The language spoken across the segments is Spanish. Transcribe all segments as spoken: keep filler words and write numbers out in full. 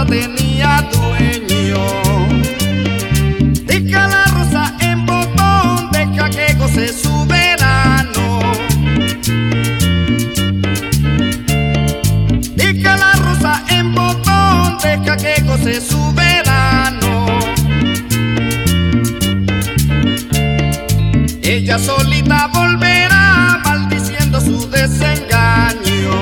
rosa tenía dueño. Deja la rosa en botón, deja que goce su verano. Deja la rosa en botón, deja que goce su verano. Ella solita volverá maldiciendo su desengaño.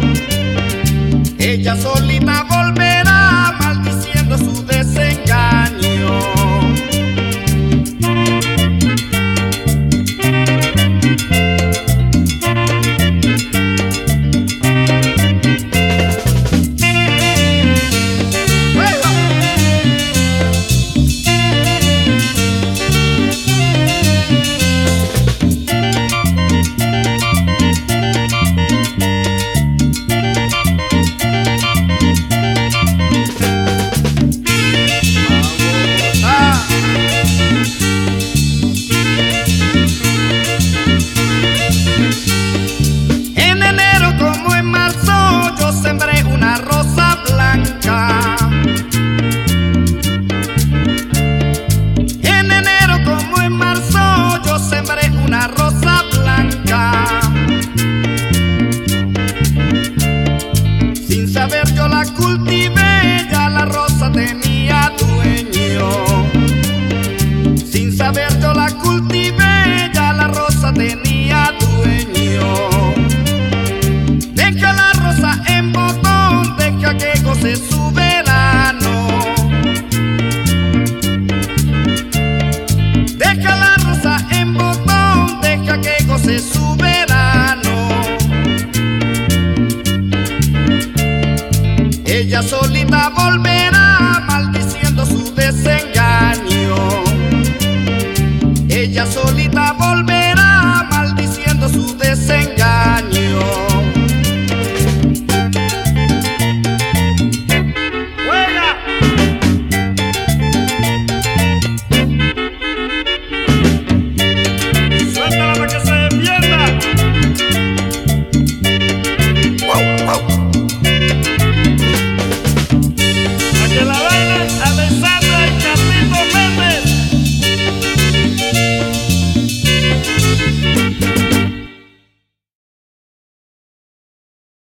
Ella solita volverá maldiciendo su desengaño. Sin saber yo la cultivé, ya la rosa tenía dueño. Sin saber yo la cultivé, ya la rosa tenía dueño. Deja la rosa en botón, deja que goce su verano. Deja la rosa en botón, deja que goce su verano. Ella solita volverá maldiciendo su desengaño. Ella solita volverá